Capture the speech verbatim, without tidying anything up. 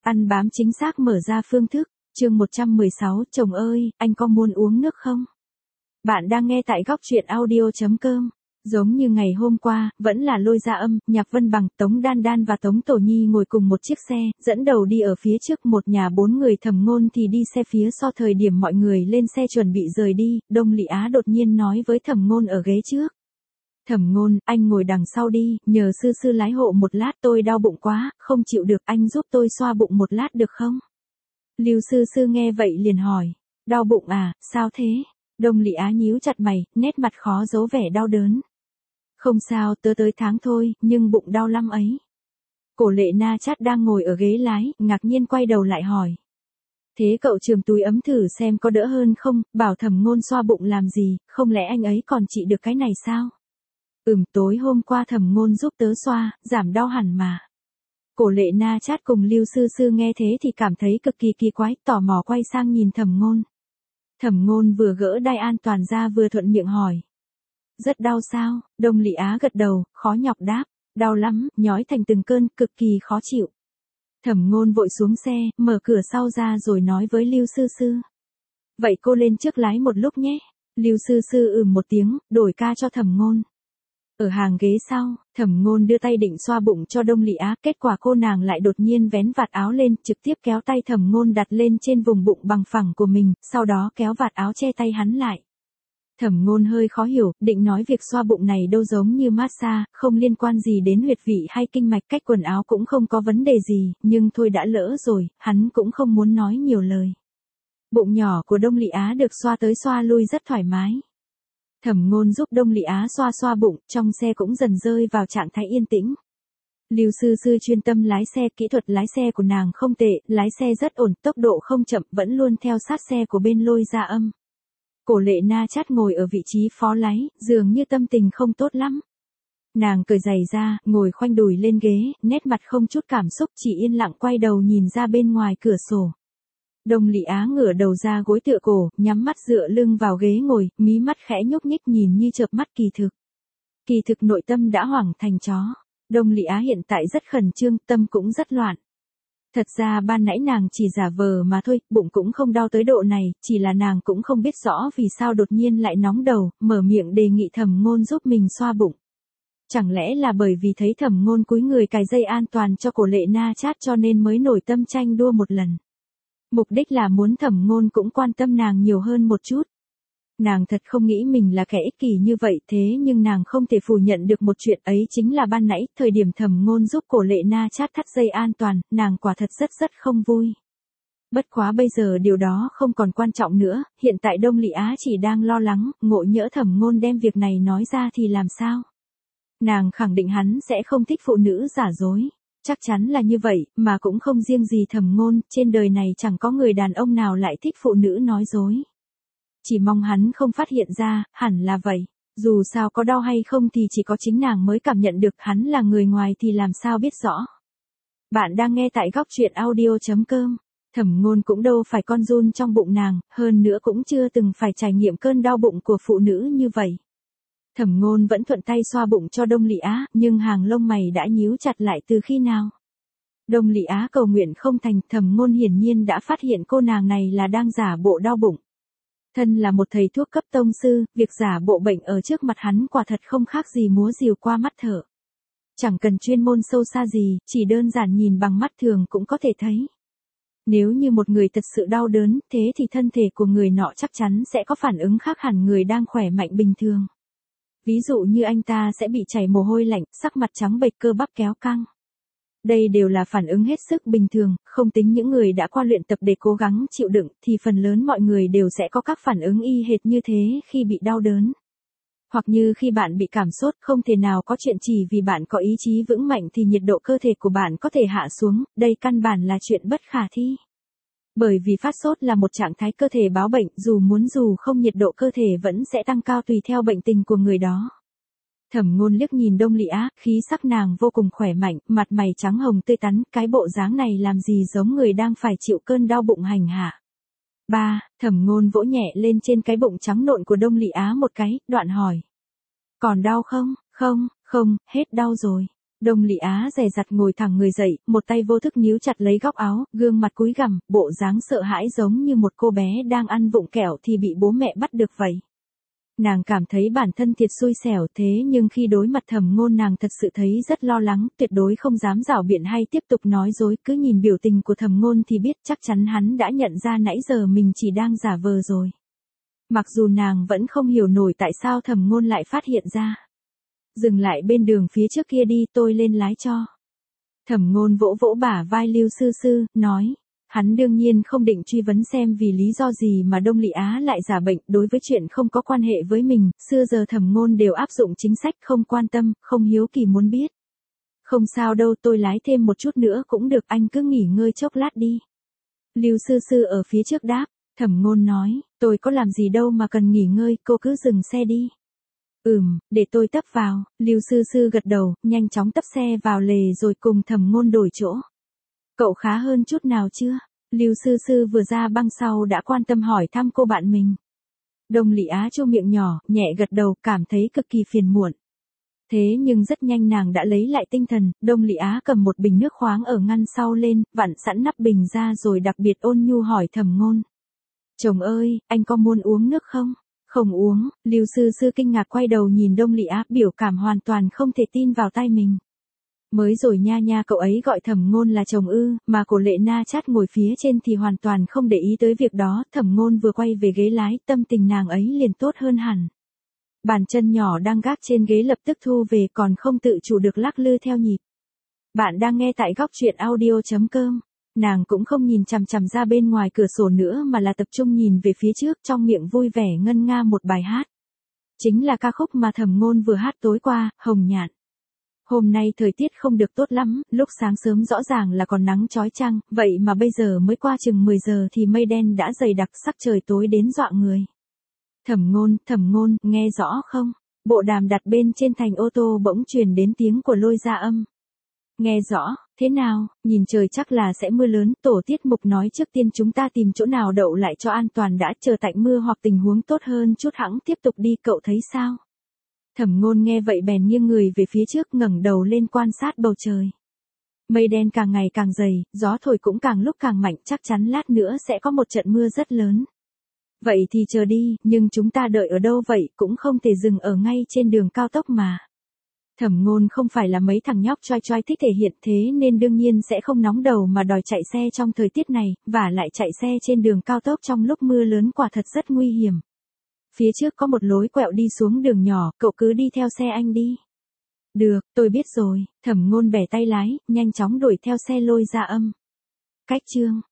Ăn bám chính xác mở ra phương thức, chương một trăm mười sáu, chồng ơi, anh có muốn uống nước không? Bạn đang nghe tại góc truyện audio chấm com. Giống như ngày hôm qua, vẫn là Lôi Gia Âm, Nhạc Vân Bằng, Tống Đan Đan và Tống Tổ Nhi ngồi cùng một chiếc xe, dẫn đầu đi ở phía trước, một nhà bốn người. Thẩm Ngôn thì đi xe phía sau. Thời điểm mọi người lên xe chuẩn bị rời đi, Đông Lị Á đột nhiên nói với Thẩm Ngôn ở ghế trước. Thẩm Ngôn, anh ngồi đằng sau đi, nhờ sư sư lái hộ một lát, tôi đau bụng quá, không chịu được, anh giúp tôi xoa bụng một lát được không? Lưu sư sư nghe vậy liền hỏi, đau bụng à, sao thế? Đông Lị Á nhíu chặt mày, nét mặt khó giấu vẻ đau đớn. Không sao, tớ tới tháng thôi, nhưng bụng đau lắm ấy. Cổ Lệ Na Chát đang ngồi ở ghế lái, ngạc nhiên quay đầu lại hỏi. Thế cậu chườm túi ấm thử xem có đỡ hơn không, bảo Thẩm Ngôn xoa bụng làm gì, không lẽ anh ấy còn trị được cái này sao? Ừm, tối hôm qua Thẩm Ngôn giúp tớ xoa, giảm đau hẳn mà. Cổ Lệ Na Chát cùng Lưu sư sư nghe thế thì cảm thấy cực kỳ kỳ quái, tò mò quay sang nhìn Thẩm Ngôn. Thẩm Ngôn vừa gỡ đai an toàn ra vừa thuận miệng hỏi. Rất đau sao? Đông Lị Á gật đầu, khó nhọc đáp, đau lắm, nhói thành từng cơn, cực kỳ khó chịu. Thẩm Ngôn vội xuống xe, mở cửa sau ra rồi nói với Lưu sư sư. Vậy cô lên trước lái một lúc nhé. Lưu sư sư ừm một tiếng, đổi ca cho Thẩm Ngôn. Ở hàng ghế sau, Thẩm Ngôn đưa tay định xoa bụng cho Đông Lị Á, kết quả cô nàng lại đột nhiên vén vạt áo lên, trực tiếp kéo tay Thẩm Ngôn đặt lên trên vùng bụng bằng phẳng của mình, sau đó kéo vạt áo che tay hắn lại. Thẩm Ngôn hơi khó hiểu, định nói việc xoa bụng này đâu giống như massage, không liên quan gì đến huyệt vị hay kinh mạch, cách quần áo cũng không có vấn đề gì, nhưng thôi đã lỡ rồi, hắn cũng không muốn nói nhiều lời. Bụng nhỏ của Đông Lị Á được xoa tới xoa lui rất thoải mái. Thẩm Ngôn giúp Đông Lị Á xoa xoa bụng, trong xe cũng dần rơi vào trạng thái yên tĩnh. Lưu sư sư chuyên tâm lái xe, kỹ thuật lái xe của nàng không tệ, lái xe rất ổn, tốc độ không chậm, vẫn luôn theo sát xe của bên Lôi Gia Âm. Cổ Lệ Na Chát ngồi ở vị trí phó lái, dường như tâm tình không tốt lắm. Nàng cởi giày ra, ngồi khoanh đùi lên ghế, nét mặt không chút cảm xúc, chỉ yên lặng quay đầu nhìn ra bên ngoài cửa sổ. Đông Lị Á ngửa đầu ra gối tựa cổ, nhắm mắt dựa lưng vào ghế ngồi, mí mắt khẽ nhúc nhích nhìn như chợp mắt kỳ thực. Kỳ thực nội tâm đã hoảng thành chó. Đông Lị Á hiện tại rất khẩn trương, tâm cũng rất loạn. Thật ra ban nãy nàng chỉ giả vờ mà thôi, bụng cũng không đau tới độ này, chỉ là nàng cũng không biết rõ vì sao đột nhiên lại nóng đầu, mở miệng đề nghị Thẩm Ngôn giúp mình xoa bụng. Chẳng lẽ là bởi vì thấy Thẩm Ngôn cúi người cài dây an toàn cho Cổ Lệ Na Chát cho nên mới nổi tâm tranh đua một lần. Mục đích là muốn Thẩm Ngôn cũng quan tâm nàng nhiều hơn một chút. Nàng thật không nghĩ mình là kẻ ích kỷ như vậy, thế nhưng nàng không thể phủ nhận được một chuyện, ấy chính là ban nãy, thời điểm Thẩm Ngôn giúp Cổ Lệ Na Chát thắt dây an toàn, nàng quả thật rất rất không vui. Bất quá bây giờ điều đó không còn quan trọng nữa, hiện tại Đông Lị Á chỉ đang lo lắng, ngộ nhỡ Thẩm Ngôn đem việc này nói ra thì làm sao? Nàng khẳng định hắn sẽ không thích phụ nữ giả dối. Chắc chắn là như vậy, mà cũng không riêng gì Thẩm Ngôn, trên đời này chẳng có người đàn ông nào lại thích phụ nữ nói dối. Chỉ mong hắn không phát hiện ra, hẳn là vậy. Dù sao có đau hay không thì chỉ có chính nàng mới cảm nhận được, hắn là người ngoài thì làm sao biết rõ. Bạn đang nghe tại góc truyện audio chấm com. Thẩm Ngôn cũng đâu phải con giun trong bụng nàng, hơn nữa cũng chưa từng phải trải nghiệm cơn đau bụng của phụ nữ như vậy. Thẩm Ngôn vẫn thuận tay xoa bụng cho Đông Lị Á, nhưng hàng lông mày đã nhíu chặt lại từ khi nào. Đông Lị Á cầu nguyện không thành, Thẩm Ngôn hiển nhiên đã phát hiện cô nàng này là đang giả bộ đau bụng. Thân là một thầy thuốc cấp tông sư, việc giả bộ bệnh ở trước mặt hắn quả thật không khác gì múa rìu qua mắt thợ. Chẳng cần chuyên môn sâu xa gì, chỉ đơn giản nhìn bằng mắt thường cũng có thể thấy. Nếu như một người thật sự đau đớn, thế thì thân thể của người nọ chắc chắn sẽ có phản ứng khác hẳn người đang khỏe mạnh bình thường. Ví dụ như anh ta sẽ bị chảy mồ hôi lạnh, sắc mặt trắng bệch, cơ bắp kéo căng. Đây đều là phản ứng hết sức bình thường, không tính những người đã qua luyện tập để cố gắng chịu đựng, thì phần lớn mọi người đều sẽ có các phản ứng y hệt như thế khi bị đau đớn. Hoặc như khi bạn bị cảm sốt, không thể nào có chuyện chỉ vì bạn có ý chí vững mạnh thì nhiệt độ cơ thể của bạn có thể hạ xuống, đây căn bản là chuyện bất khả thi. Bởi vì phát sốt là một trạng thái cơ thể báo bệnh, dù muốn dù không nhiệt độ cơ thể vẫn sẽ tăng cao tùy theo bệnh tình của người đó. Thẩm Ngôn liếc nhìn Đông Lị Á, khí sắc nàng vô cùng khỏe mạnh, mặt mày trắng hồng tươi tắn, cái bộ dáng này làm gì giống người đang phải chịu cơn đau bụng hành hạ. Ba, Thẩm Ngôn vỗ nhẹ lên trên cái bụng trắng nộn của Đông Lị Á một cái, đoạn hỏi. Còn đau không? Không, không, hết đau rồi. Đông Lị Á dè dặt ngồi thẳng người dậy, một tay vô thức níu chặt lấy góc áo, gương mặt cúi gằm, bộ dáng sợ hãi giống như một cô bé đang ăn vụng kẹo thì bị bố mẹ bắt được vậy. Nàng cảm thấy bản thân thiệt xui xẻo thế nhưng khi đối mặt Thẩm Ngôn nàng thật sự thấy rất lo lắng, tuyệt đối không dám giảo biện hay tiếp tục nói dối, cứ nhìn biểu tình của Thẩm Ngôn thì biết chắc chắn hắn đã nhận ra nãy giờ mình chỉ đang giả vờ rồi. Mặc dù nàng vẫn không hiểu nổi tại sao Thẩm Ngôn lại phát hiện ra. Dừng lại bên đường phía trước kia đi, tôi lên lái cho. Thẩm Ngôn vỗ vỗ bả vai Lưu Sư Sư, nói. Hắn đương nhiên không định truy vấn xem vì lý do gì mà Đông Lị Á lại giả bệnh, đối với chuyện không có quan hệ với mình, xưa giờ Thẩm Ngôn đều áp dụng chính sách không quan tâm, không hiếu kỳ muốn biết. Không sao đâu, tôi lái thêm một chút nữa cũng được, anh cứ nghỉ ngơi chốc lát đi. Lưu Sư Sư ở phía trước đáp, Thẩm Ngôn nói, tôi có làm gì đâu mà cần nghỉ ngơi, cô cứ dừng xe đi. Ừm, để tôi tấp vào, Lưu Sư Sư gật đầu, nhanh chóng tấp xe vào lề rồi cùng Thẩm Ngôn đổi chỗ. Cậu khá hơn chút nào chưa? Lưu Sư Sư vừa ra băng sau đã quan tâm hỏi thăm cô bạn mình. Đông Lị Á chu miệng nhỏ, nhẹ gật đầu, cảm thấy cực kỳ phiền muộn. Thế nhưng rất nhanh nàng đã lấy lại tinh thần, Đông Lị Á cầm một bình nước khoáng ở ngăn sau lên, vặn sẵn nắp bình ra rồi đặc biệt ôn nhu hỏi Thẩm Ngôn. Chồng ơi, anh có muốn uống nước không? Không uống, Lưu Sư Sư kinh ngạc quay đầu nhìn Đông Lị Á, biểu cảm hoàn toàn không thể tin vào tai mình. Mới rồi nha nha, cậu ấy gọi Thẩm Ngôn là chồng ư, mà Cổ Lệ Na chát ngồi phía trên thì hoàn toàn không để ý tới việc đó, Thẩm Ngôn vừa quay về ghế lái, tâm tình nàng ấy liền tốt hơn hẳn. Bàn chân nhỏ đang gác trên ghế lập tức thu về, còn không tự chủ được lắc lư theo nhịp. Bạn đang nghe tại góc truyện audio chấm com. Nàng cũng không nhìn chằm chằm ra bên ngoài cửa sổ nữa mà là tập trung nhìn về phía trước, trong miệng vui vẻ ngân nga một bài hát. Chính là ca khúc mà Thẩm Ngôn vừa hát tối qua, Hồng Nhạn. Hôm nay thời tiết không được tốt lắm, lúc sáng sớm rõ ràng là còn nắng chói chang, vậy mà bây giờ mới qua chừng mười giờ thì mây đen đã dày đặc, sắc trời tối đến dọa người. Thẩm Ngôn, Thẩm Ngôn, nghe rõ không? Bộ đàm đặt bên trên thành ô tô bỗng truyền đến tiếng của Lôi Gia Âm. Nghe rõ, thế nào, nhìn trời chắc là sẽ mưa lớn, tổ tiết mục nói trước tiên chúng ta tìm chỗ nào đậu lại cho an toàn đã, chờ tạnh mưa hoặc tình huống tốt hơn chút hẵng tiếp tục đi, cậu thấy sao? Thẩm Ngôn nghe vậy bèn nghiêng người về phía trước, ngẩng đầu lên quan sát bầu trời. Mây đen càng ngày càng dày, gió thổi cũng càng lúc càng mạnh, chắc chắn lát nữa sẽ có một trận mưa rất lớn. Vậy thì chờ đi, nhưng chúng ta đợi ở đâu vậy, cũng không thể dừng ở ngay trên đường cao tốc mà. Thẩm Ngôn không phải là mấy thằng nhóc choi choi thích thể hiện, thế nên đương nhiên sẽ không nóng đầu mà đòi chạy xe trong thời tiết này, và lại chạy xe trên đường cao tốc trong lúc mưa lớn quả thật rất nguy hiểm. Phía trước có một lối quẹo đi xuống đường nhỏ, cậu cứ đi theo xe anh đi. Được, tôi biết rồi, Thẩm Ngôn bẻ tay lái, nhanh chóng đuổi theo xe Lôi Gia Âm. Cách chương